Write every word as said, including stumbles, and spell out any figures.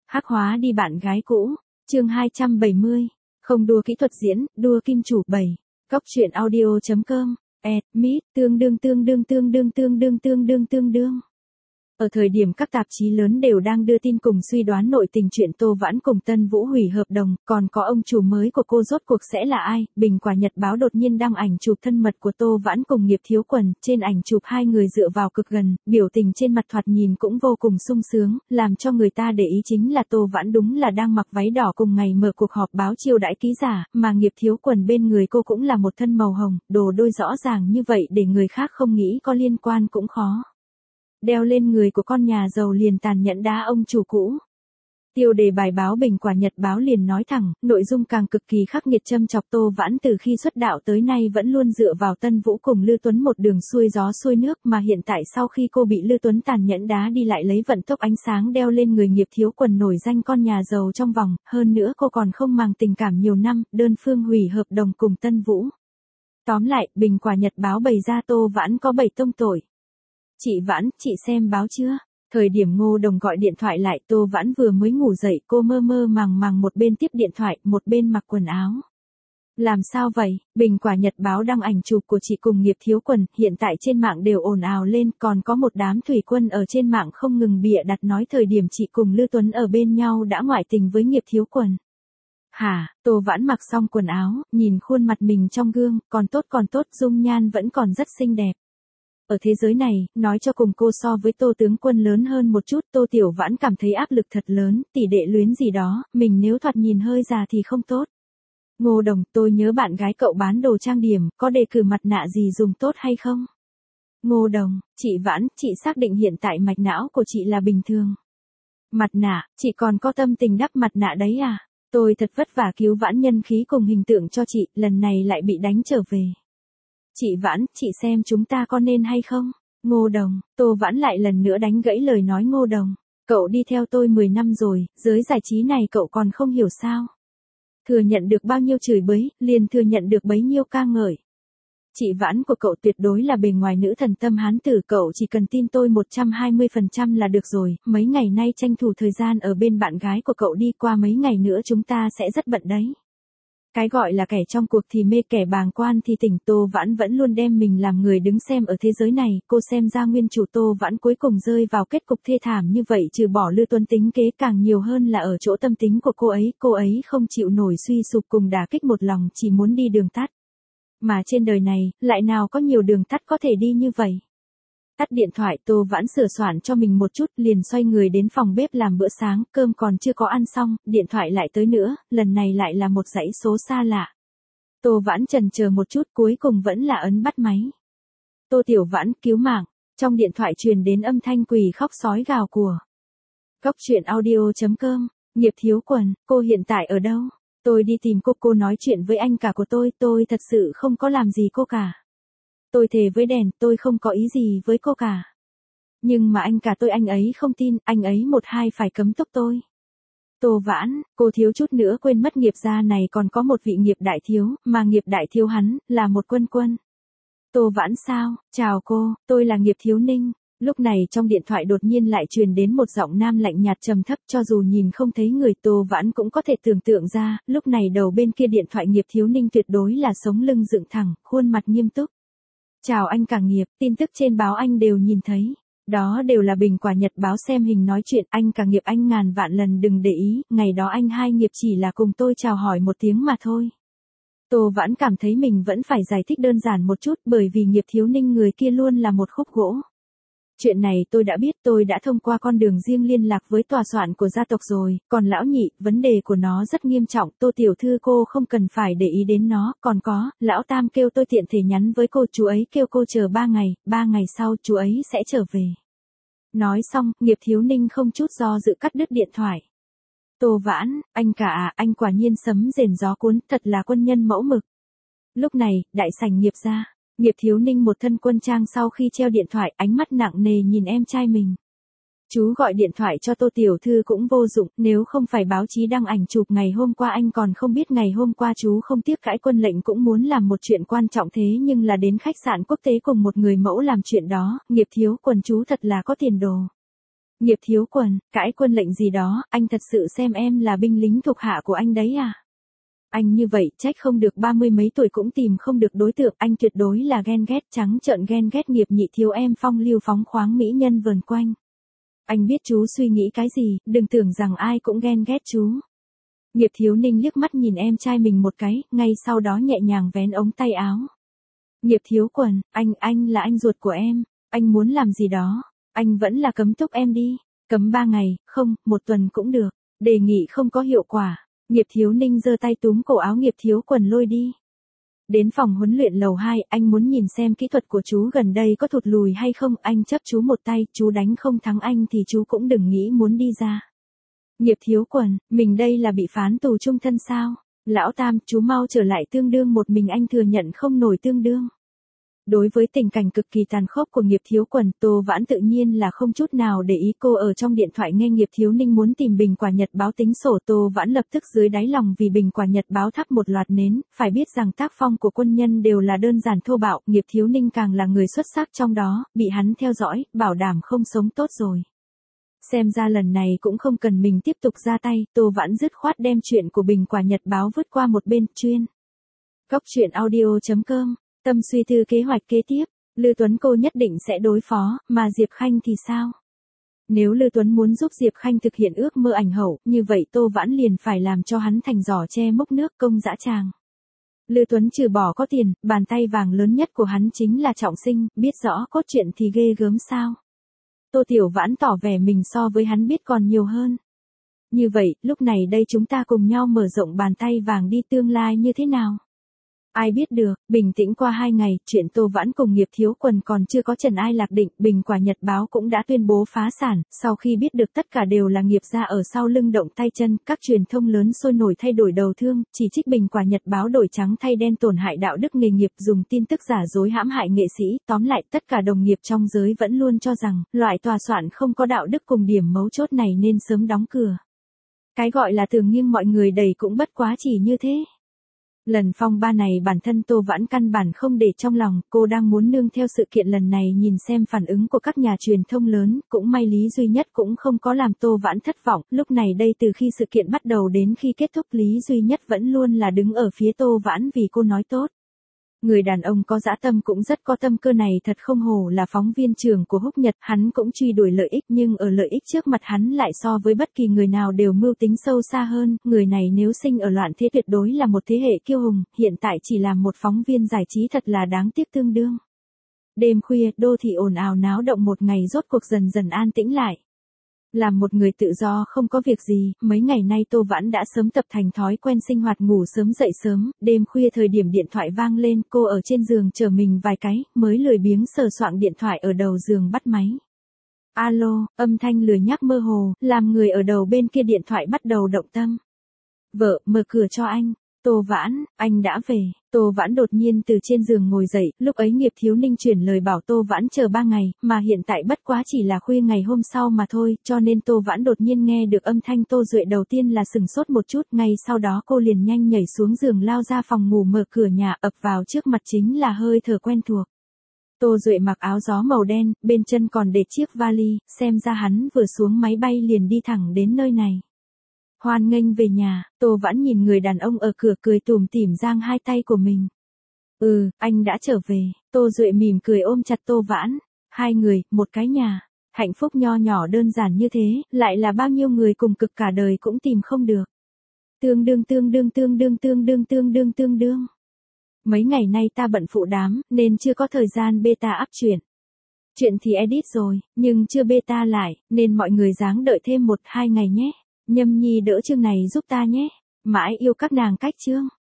Hắc hóa đi bạn gái cũ, chương hai trăm bảy mươi. Không đua kỹ thuật diễn, đua kim chủ bảy. Góc truyện audio chấm com. Ed, mít, tương đương tương đương tương đương tương đương tương đương tương đương. Ở thời điểm các tạp chí lớn đều đang đưa tin cùng suy đoán nội tình chuyện Tô Vãn cùng Tân Vũ hủy hợp đồng, còn có ông chủ mới của cô rốt cuộc sẽ là ai, Bình Quả Nhật Báo đột nhiên đăng ảnh chụp thân mật của Tô Vãn cùng Nghiệp Thiếu Quần, trên ảnh chụp hai người dựa vào cực gần, biểu tình trên mặt thoạt nhìn cũng vô cùng sung sướng, làm cho người ta để ý chính là Tô Vãn đúng là đang mặc váy đỏ cùng ngày mở cuộc họp báo chiêu đãi ký giả, mà Nghiệp Thiếu Quần bên người cô cũng là một thân màu hồng, đồ đôi rõ ràng như vậy để người khác không nghĩ có liên quan cũng khó. Đeo lên người của con nhà giàu liền tàn nhẫn đá ông chủ cũ. Tiêu đề bài báo Bình Quả Nhật Báo liền nói thẳng, nội dung càng cực kỳ khắc nghiệt châm chọc Tô Vãn từ khi xuất đạo tới nay vẫn luôn dựa vào Tân Vũ cùng Lư Tuấn một đường xuôi gió xuôi nước, mà hiện tại sau khi cô bị Lư Tuấn tàn nhẫn đá đi lại lấy vận tốc ánh sáng đeo lên người Nghiệp Thiếu Quần nổi danh con nhà giàu trong vòng, hơn nữa cô còn không màng tình cảm nhiều năm, đơn phương hủy hợp đồng cùng Tân Vũ. Tóm lại, Bình Quả Nhật Báo bày ra Tô Vãn có bảy tông tội. Chị Vãn, chị xem báo chưa? Thời điểm Ngô Đồng gọi điện thoại lại, Tô Vãn vừa mới ngủ dậy, cô mơ mơ màng màng một bên tiếp điện thoại, một bên mặc quần áo. Làm sao vậy? Bình Quả Nhật Báo đăng ảnh chụp của chị cùng Nghiệp Thiếu Quần, hiện tại trên mạng đều ồn ào lên, còn có một đám thủy quân ở trên mạng không ngừng bịa đặt nói thời điểm chị cùng Lư Tuấn ở bên nhau đã ngoại tình với Nghiệp Thiếu Quần. Hả? Tô Vãn mặc xong quần áo, nhìn khuôn mặt mình trong gương, còn tốt còn tốt, dung nhan vẫn còn rất xinh đẹp. Ở thế giới này, nói cho cùng cô so với Tô tướng quân lớn hơn một chút, Tô Tiểu Vãn cảm thấy áp lực thật lớn, tỷ đệ luyến gì đó, mình nếu thoạt nhìn hơi già thì không tốt. Ngô Đồng, tôi nhớ bạn gái cậu bán đồ trang điểm, có đề cử mặt nạ gì dùng tốt hay không? Ngô Đồng, chị Vãn, chị xác định hiện tại mạch não của chị là bình thường. Mặt nạ, chị còn có tâm tình đắp mặt nạ đấy à? Tôi thật vất vả cứu Vãn nhân khí cùng hình tượng cho chị, lần này lại bị đánh trở về. Chị Vãn, chị xem chúng ta có nên hay không? Ngô Đồng, Tô Vãn lại lần nữa đánh gãy lời nói Ngô Đồng. Cậu đi theo tôi mười năm rồi, giới giải trí này cậu còn không hiểu sao? Thừa nhận được bao nhiêu chửi bới, liền thừa nhận được bấy nhiêu ca ngợi. Chị Vãn của cậu tuyệt đối là bề ngoài nữ thần tâm hán tử, cậu chỉ cần tin tôi một trăm hai mươi phần trăm là được rồi, mấy ngày nay tranh thủ thời gian ở bên bạn gái của cậu đi, qua mấy ngày nữa chúng ta sẽ rất bận đấy. Cái gọi là kẻ trong cuộc thì mê, kẻ bàng quan thì tỉnh. Tô Vãn vẫn luôn đem mình làm người đứng xem ở thế giới này, cô xem ra nguyên chủ Tô Vãn cuối cùng rơi vào kết cục thê thảm như vậy, trừ bỏ Lư Tuấn tính kế càng nhiều hơn là ở chỗ tâm tính của cô ấy, cô ấy không chịu nổi suy sụp cùng đả kích, một lòng chỉ muốn đi đường tắt. Mà trên đời này, lại nào có nhiều đường tắt có thể đi như vậy. Tắt điện thoại, Tô Vãn sửa soạn cho mình một chút, liền xoay người đến phòng bếp làm bữa sáng, cơm còn chưa có ăn xong, điện thoại lại tới nữa, lần này lại là một dãy số xa lạ. Tô Vãn chần chờ một chút, cuối cùng vẫn là ấn bắt máy. Tô Tiểu Vãn, cứu mạng. Trong điện thoại truyền đến âm thanh quỳ khóc sói gào của. Góc truyện audio chấm com. Nghiệp Thiếu Quần, cô hiện tại ở đâu? Tôi đi tìm cô, cô nói chuyện với anh cả của tôi, tôi thật sự không có làm gì cô cả. Tôi thề với đèn, tôi không có ý gì với cô cả. Nhưng mà anh cả tôi anh ấy không tin, anh ấy một hai phải cấm túc tôi. Tô Vãn, cô thiếu chút nữa quên mất Nghiệp gia này còn có một vị Nghiệp đại thiếu, mà Nghiệp đại thiếu hắn, là một quân quân. Tô Vãn sao, chào cô, tôi là Nghiệp Thiếu Ninh. Lúc này trong điện thoại đột nhiên lại truyền đến một giọng nam lạnh nhạt trầm thấp, cho dù nhìn không thấy người, Tô Vãn cũng có thể tưởng tượng ra, lúc này đầu bên kia điện thoại Nghiệp Thiếu Ninh tuyệt đối là sống lưng dựng thẳng, khuôn mặt nghiêm túc. Chào anh cả Nghiệp, tin tức trên báo anh đều nhìn thấy. Đó đều là Bình Quả Nhật Báo xem hình nói chuyện, anh cả Nghiệp anh ngàn vạn lần đừng để ý, ngày đó anh hai Nghiệp chỉ là cùng tôi chào hỏi một tiếng mà thôi. Tô Vãn cảm thấy mình vẫn phải giải thích đơn giản một chút, bởi vì Nghiệp Thiếu Ninh người kia luôn là một khúc gỗ. Chuyện này tôi đã biết, tôi đã thông qua con đường riêng liên lạc với tòa soạn của gia tộc rồi, còn lão nhị, vấn đề của nó rất nghiêm trọng, Tô tiểu thư cô không cần phải để ý đến nó, còn có, lão tam kêu tôi tiện thể nhắn với cô, chú ấy kêu cô chờ ba ngày, ba ngày sau chú ấy sẽ trở về. Nói xong, Nghiệp Thiếu Ninh không chút do dự cắt đứt điện thoại. Tô Vãn, anh cả à, anh quả nhiên sấm rền gió cuốn, thật là quân nhân mẫu mực. Lúc này, đại sảnh Nghiệp gia. Nghiệp Thiếu Ninh một thân quân trang sau khi treo điện thoại, ánh mắt nặng nề nhìn em trai mình. Chú gọi điện thoại cho Tô tiểu thư cũng vô dụng, nếu không phải báo chí đăng ảnh chụp ngày hôm qua anh còn không biết ngày hôm qua chú không tiếc cãi quân lệnh cũng muốn làm một chuyện quan trọng, thế nhưng là đến khách sạn quốc tế cùng một người mẫu làm chuyện đó, Nghiệp Thiếu Quần chú thật là có tiền đồ. Nghiệp thiếu quần, cãi quân lệnh gì đó, anh thật sự xem em là binh lính thuộc hạ của anh đấy à? Anh như vậy, trách không được ba mươi mấy tuổi cũng tìm không được đối tượng, anh tuyệt đối là ghen ghét, trắng trợn ghen ghét nghiệp nhị thiếu em phong lưu phóng khoáng mỹ nhân vờn quanh. Anh biết chú suy nghĩ cái gì, đừng tưởng rằng ai cũng ghen ghét chú. Nghiệp thiếu ninh liếc mắt nhìn em trai mình một cái, ngay sau đó nhẹ nhàng vén ống tay áo. Nghiệp thiếu quần, anh, anh là anh ruột của em, anh muốn làm gì đó, anh vẫn là cấm túc em đi, cấm ba ngày, không, một tuần cũng được, đề nghị không có hiệu quả. Nghiệp thiếu ninh giơ tay túm cổ áo nghiệp thiếu quần lôi đi. Đến phòng huấn luyện lầu hai, anh muốn nhìn xem kỹ thuật của chú gần đây có thụt lùi hay không, anh chấp chú một tay, chú đánh không thắng anh thì chú cũng đừng nghĩ muốn đi ra. Nghiệp thiếu quần, mình đây là bị phán tù chung thân sao? Lão Tam, chú mau trở lại tương đương một mình anh thừa nhận không nổi tương đương. Đối với tình cảnh cực kỳ tàn khốc của nghiệp thiếu quần, Tô Vãn tự nhiên là không chút nào để ý. Cô ở trong điện thoại nghe nghiệp thiếu ninh muốn tìm bình quả nhật báo tính sổ. Tô Vãn lập tức dưới đáy lòng vì bình quả nhật báo thắp một loạt nến, phải biết rằng tác phong của quân nhân đều là đơn giản thô bạo, nghiệp thiếu ninh càng là người xuất sắc trong đó, bị hắn theo dõi, bảo đảm không sống tốt rồi. Xem ra lần này cũng không cần mình tiếp tục ra tay, Tô Vãn dứt khoát đem chuyện của bình quả nhật báo vứt qua một bên. Chuyên Góc truyện audio chấm com. Tâm suy tư kế hoạch kế tiếp, Lư Tuấn cô nhất định sẽ đối phó, mà Diệp Khanh thì sao? Nếu Lư Tuấn muốn giúp Diệp Khanh thực hiện ước mơ ảnh hậu, như vậy Tô Vãn liền phải làm cho hắn thành giỏ che múc nước công dã tràng. Lư Tuấn trừ bỏ có tiền, bàn tay vàng lớn nhất của hắn chính là trọng sinh, biết rõ cốt truyện thì ghê gớm sao? Tô Tiểu Vãn tỏ vẻ mình so với hắn biết còn nhiều hơn. Như vậy, lúc này đây chúng ta cùng nhau mở rộng bàn tay vàng đi, tương lai như thế nào? Ai biết được, bình tĩnh qua hai ngày, chuyện Tô Vãn cùng nghiệp thiếu quần còn chưa có trần ai lạc định, bình quả nhật báo cũng đã tuyên bố phá sản. Sau khi biết được tất cả đều là nghiệp gia ở sau lưng động tay chân, các truyền thông lớn sôi nổi thay đổi đầu thương, chỉ trích bình quả nhật báo đổi trắng thay đen, tổn hại đạo đức nghề nghiệp, dùng tin tức giả dối hãm hại nghệ sĩ. Tóm lại, tất cả đồng nghiệp trong giới vẫn luôn cho rằng, loại tòa soạn không có đạo đức cùng điểm mấu chốt này nên sớm đóng cửa. Cái gọi là tưởng nghiêng mọi người đầy cũng bất quá chỉ như thế. Lần phong ba này bản thân Tô Vãn căn bản không để trong lòng, cô đang muốn nương theo sự kiện lần này nhìn xem phản ứng của các nhà truyền thông lớn, cũng may Lý Duy Nhất cũng không có làm Tô Vãn thất vọng, lúc này đây từ khi sự kiện bắt đầu đến khi kết thúc Lý Duy Nhất vẫn luôn là đứng ở phía Tô Vãn vì cô nói tốt. Người đàn ông có dã tâm cũng rất có tâm cơ này, thật không hổ là phóng viên trưởng của Húc Nhật, hắn cũng truy đuổi lợi ích nhưng ở lợi ích trước mặt hắn lại so với bất kỳ người nào đều mưu tính sâu xa hơn, người này nếu sinh ở loạn thế tuyệt đối là một thế hệ kiêu hùng, hiện tại chỉ là một phóng viên giải trí thật là đáng tiếc tương đương. Đêm khuya, đô thị ồn ào náo động một ngày rốt cuộc dần dần an tĩnh lại. Làm một người tự do không có việc gì, mấy ngày nay Tô Vãn đã sớm tập thành thói quen sinh hoạt ngủ sớm dậy sớm, đêm khuya thời điểm điện thoại vang lên, cô ở trên giường chờ mình vài cái, mới lười biếng sờ soạng điện thoại ở đầu giường bắt máy. Alo, âm thanh lười nhác mơ hồ, làm người ở đầu bên kia điện thoại bắt đầu động tâm. Vợ, mở cửa cho anh. Tô Vãn, anh đã về. Tô Vãn đột nhiên từ trên giường ngồi dậy, lúc ấy nghiệp thiếu ninh chuyển lời bảo Tô Vãn chờ ba ngày, mà hiện tại bất quá chỉ là khuya ngày hôm sau mà thôi, cho nên Tô Vãn đột nhiên nghe được âm thanh Tô Duệ đầu tiên là sừng sốt một chút, ngay sau đó cô liền nhanh nhảy xuống giường lao ra phòng ngủ, mở cửa nhà, ập vào trước mặt chính là hơi thở quen thuộc. Tô Duệ mặc áo gió màu đen, bên chân còn để chiếc vali, xem ra hắn vừa xuống máy bay liền đi thẳng đến nơi này. Hoan nghênh về nhà, Tô Vãn nhìn người đàn ông ở cửa cười tủm tỉm giang hai tay của mình. Ừ, anh đã trở về, Tô Duệ mỉm cười ôm chặt Tô Vãn. Hai người, một cái nhà, hạnh phúc nho nhỏ đơn giản như thế, lại là bao nhiêu người cùng cực cả đời cũng tìm không được. Tương đương tương đương tương đương tương đương tương đương tương đương. Mấy ngày nay ta bận phụ đám, nên chưa có thời gian beta up chuyện. Chuyện thì edit rồi, nhưng chưa beta lại, nên mọi người ráng đợi thêm một hai ngày nhé. Nhâm Nhi đỡ chương này giúp ta nhé. Mãi yêu các nàng cách chương.